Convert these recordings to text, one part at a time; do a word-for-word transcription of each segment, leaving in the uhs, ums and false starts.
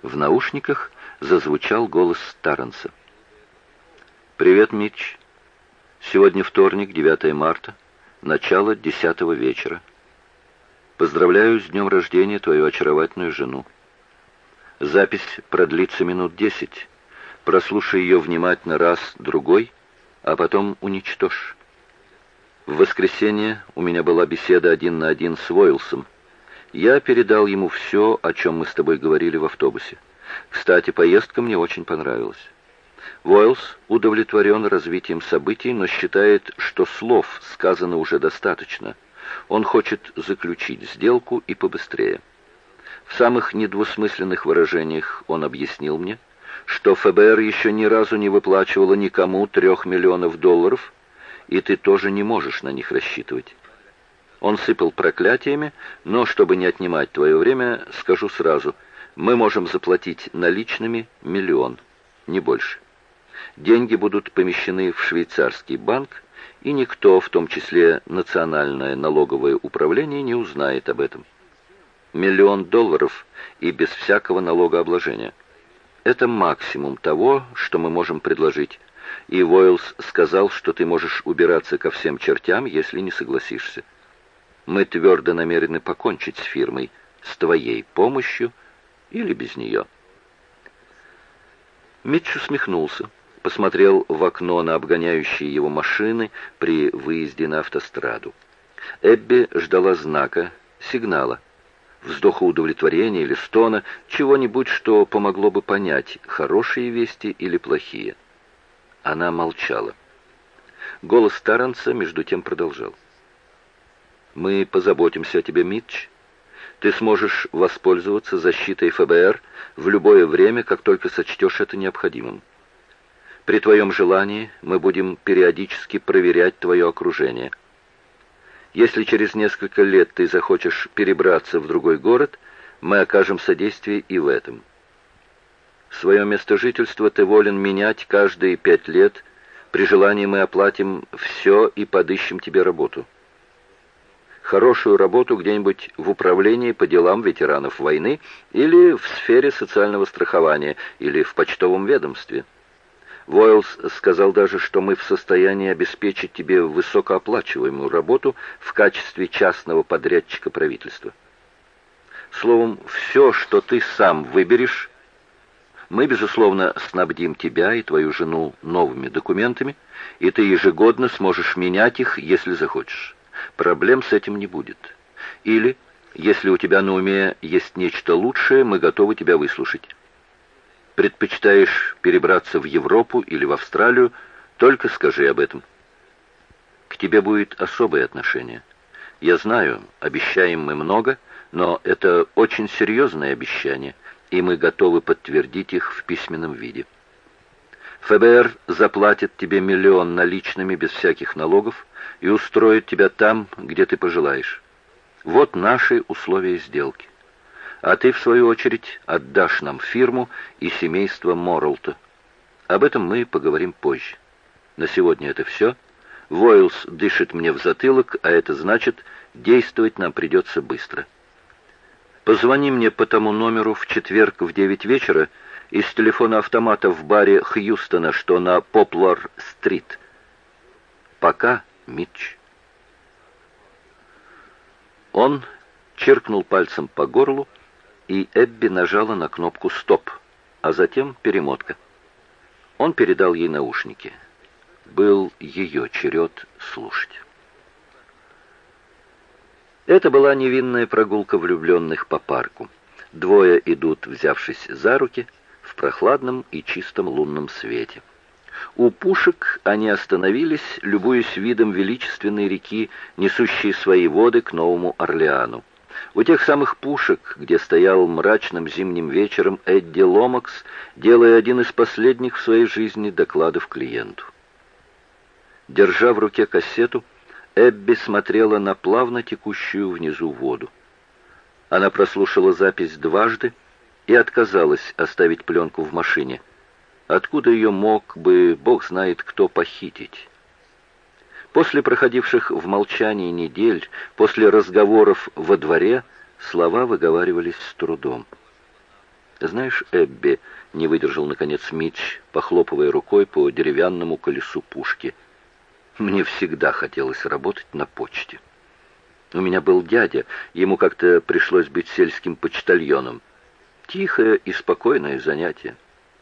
В наушниках зазвучал голос Тарренса. «Привет, Митч. Сегодня вторник, девятое марта, начало десятого вечера. Поздравляю с днем рождения твою очаровательную жену. Запись продлится минут десять. Прослушай ее внимательно раз-другой, а потом уничтожь. В воскресенье у меня была беседа один на один с Войлсом. Я передал ему все, о чем мы с тобой говорили в автобусе. Кстати, поездка мне очень понравилась. Войлс удовлетворен развитием событий, но считает, что слов сказано уже достаточно. Он хочет заключить сделку и побыстрее. В самых недвусмысленных выражениях он объяснил мне, что ФБР еще ни разу не выплачивало никому трех миллионов долларов, и ты тоже не можешь на них рассчитывать. Он сыпал проклятиями, но, чтобы не отнимать твое время, скажу сразу, мы можем заплатить наличными миллион, не больше. Деньги будут помещены в швейцарский банк, и никто, в том числе Национальное налоговое управление, не узнает об этом. Миллион долларов и без всякого налогообложения. Это максимум того, что мы можем предложить. И Войлс сказал, что ты можешь убираться ко всем чертям, если не согласишься. Мы твердо намерены покончить с фирмой, с твоей помощью или без нее. Митч усмехнулся, посмотрел в окно на обгоняющие его машины при выезде на автостраду. Эбби ждала знака, сигнала, вздоха удовлетворения или стона, чего-нибудь, что помогло бы понять, хорошие вести или плохие. Она молчала. Голос Тарренса между тем продолжал. «Мы позаботимся о тебе, Митч. Ты сможешь воспользоваться защитой ФБР в любое время, как только сочтешь это необходимым. При твоем желании мы будем периодически проверять твое окружение. Если через несколько лет ты захочешь перебраться в другой город, мы окажем содействие и в этом. Свое место жительства ты волен менять каждые пять лет. При желании мы оплатим все и подыщем тебе работу. Хорошую работу где-нибудь в управлении по делам ветеранов войны или в сфере социального страхования, или в почтовом ведомстве. Войлс сказал даже, что мы в состоянии обеспечить тебе высокооплачиваемую работу в качестве частного подрядчика правительства. Словом, все, что ты сам выберешь, мы, безусловно, снабдим тебя и твою жену новыми документами, и ты ежегодно сможешь менять их, если захочешь. Проблем с этим не будет. Или, если у тебя на уме есть нечто лучшее, мы готовы тебя выслушать. Предпочитаешь перебраться в Европу или в Австралию, только скажи об этом. К тебе будет особое отношение. Я знаю, обещаем мы много, но это очень серьезные обещания, и мы готовы подтвердить их в письменном виде. ФБР заплатит тебе миллион наличными без всяких налогов и устроит тебя там, где ты пожелаешь. Вот наши условия сделки. А ты, в свою очередь, отдашь нам фирму и семейство Моррелта. Об этом мы поговорим позже. На сегодня это все. Войлс дышит мне в затылок, а это значит, действовать нам придется быстро. Позвони мне по тому номеру в четверг в девять вечера из телефона автомата в баре Хьюстона, что на Поплар-стрит. Пока, Митч. Он чиркнул пальцем по горлу, и Эбби нажала на кнопку «Стоп», а затем перемотка. Он передал ей наушники. Был ее черед слушать. Это была невинная прогулка влюбленных по парку. Двое идут, взявшись за руки, в прохладном и чистом лунном свете. У пушек они остановились, любуясь видом величественной реки, несущей свои воды к Новому Орлеану. У тех самых пушек, где стоял мрачным зимним вечером Эдди Ломакс, делая один из последних в своей жизни докладов клиенту. Держа в руке кассету, Эбби смотрела на плавно текущую внизу воду. Она прослушала запись дважды и отказалась оставить пленку в машине. Откуда ее мог бы, бог знает кто, похитить? После проходивших в молчании недель, после разговоров во дворе, слова выговаривались с трудом. «Знаешь, Эбби», — не выдержал, наконец, Митч, похлопывая рукой по деревянному колесу пушки, «мне всегда хотелось работать на почте. У меня был дядя, ему как-то пришлось быть сельским почтальоном. Тихое и спокойное занятие».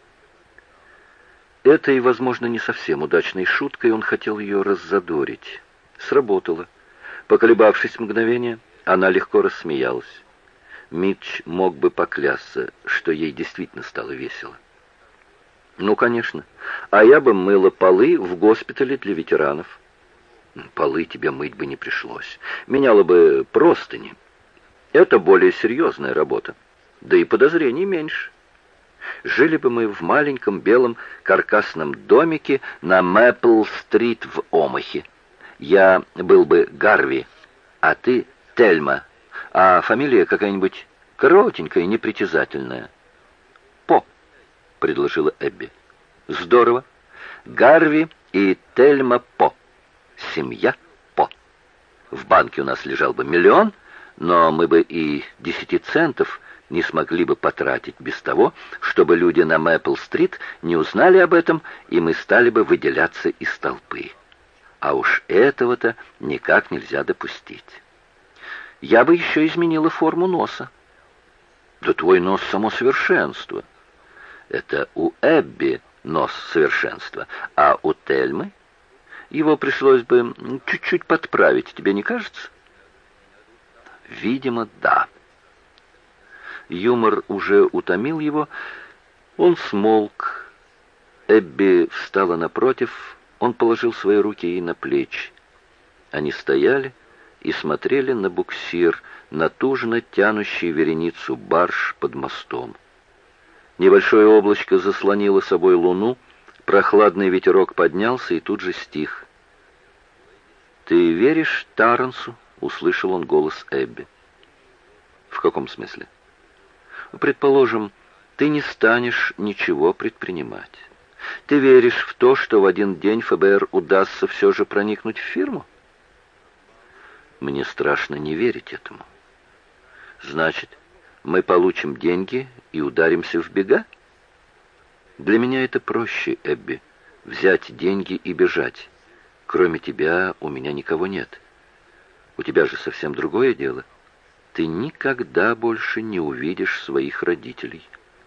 Этой, возможно, не совсем удачной шуткой он хотел ее раззадорить. Сработало. Поколебавшись мгновение, она легко рассмеялась. Митч мог бы поклясться, что ей действительно стало весело. «Ну, конечно. А я бы мыла полы в госпитале для ветеранов». «Полы тебе мыть бы не пришлось. Меняла бы простыни. Это более серьезная работа. Да и подозрений меньше. Жили бы мы в маленьком белом каркасном домике на Мэпл-стрит в Омахе. Я был бы Гарви, а ты Тельма, а фамилия какая-нибудь коротенькая и непритязательная». «По», — предложила Эбби. «Здорово. Гарви и Тельма По. Семья По. В банке у нас лежал бы миллион, но мы бы и десяти центов не смогли бы потратить без того, чтобы люди на Мэпл-стрит не узнали об этом, и мы стали бы выделяться из толпы. А уж этого-то никак нельзя допустить. Я бы еще изменила форму носа». «Да твой нос — само совершенство». «Это у Эбби нос совершенства, а у Тельмы его пришлось бы чуть-чуть подправить, тебе не кажется?» «Видимо, да». Юмор уже утомил его. Он смолк. Эбби встала напротив. Он положил свои руки ей на плечи. Они стояли и смотрели на буксир, натужно тянущий вереницу барж под мостом. Небольшое облачко заслонило собой луну, прохладный ветерок поднялся и тут же стих. «Ты веришь Тарренсу?» — услышал он голос Эбби. «В каком смысле?» «Предположим, ты не станешь ничего предпринимать. Ты веришь в то, что в один день ФБР удастся все же проникнуть в фирму?» «Мне страшно не верить этому». «Значит, мы получим деньги и ударимся в бега?» «Для меня это проще, Эбби, взять деньги и бежать. Кроме тебя у меня никого нет. У тебя же совсем другое дело. Ты никогда больше не увидишь своих родителей».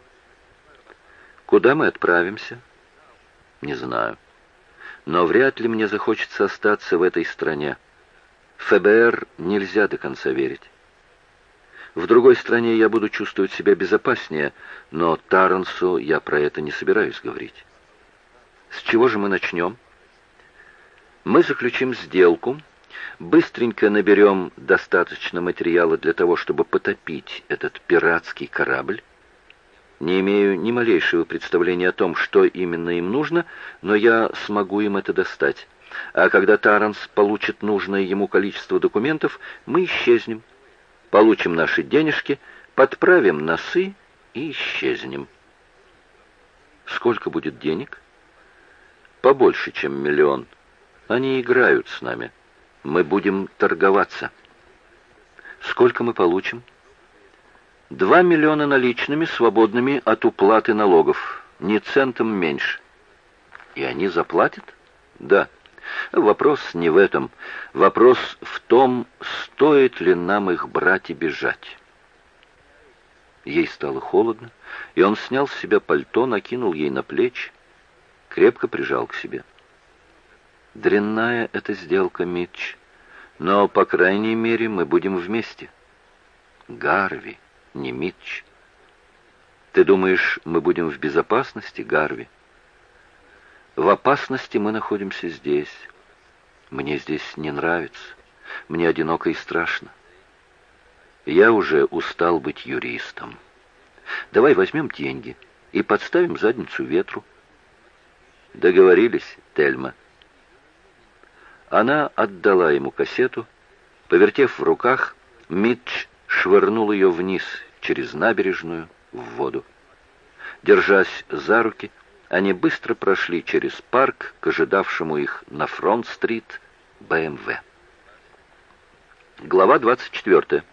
«Куда мы отправимся?» «Не знаю. Но вряд ли мне захочется остаться в этой стране. ФБР нельзя до конца верить. В другой стране я буду чувствовать себя безопаснее, но Тарренсу я про это не собираюсь говорить. С чего же мы начнем? Мы заключим сделку, быстренько наберем достаточно материала для того, чтобы потопить этот пиратский корабль. Не имею ни малейшего представления о том, что именно им нужно, но я смогу им это достать. А когда Тарренс получит нужное ему количество документов, мы исчезнем. Получим наши денежки, подправим носы и исчезнем. Сколько будет денег? Побольше, чем миллион. Они играют с нами. Мы будем торговаться. Сколько мы получим? Два миллиона наличными, свободными от уплаты налогов. Ни центом меньше. И они заплатят? Да. Вопрос не в этом. Вопрос в том, стоит ли нам их брать и бежать. Ей стало холодно, и он снял с себя пальто, накинул ей на плечи, крепко прижал к себе. Дрянная эта сделка, Митч, но, по крайней мере, мы будем вместе. Гарви, не Митч. Ты думаешь, мы будем в безопасности, Гарви? В опасности мы находимся здесь. Мне здесь не нравится. Мне одиноко и страшно. Я уже устал быть юристом. Давай возьмем деньги и подставим задницу ветру. Договорились, Тельма. Она отдала ему кассету. Повертев в руках, Митч швырнул ее вниз, через набережную, в воду. Держась за руки, они быстро прошли через парк к ожидавшему их на Фронт-стрит бэ эм вэ. Глава двадцать четвёртая.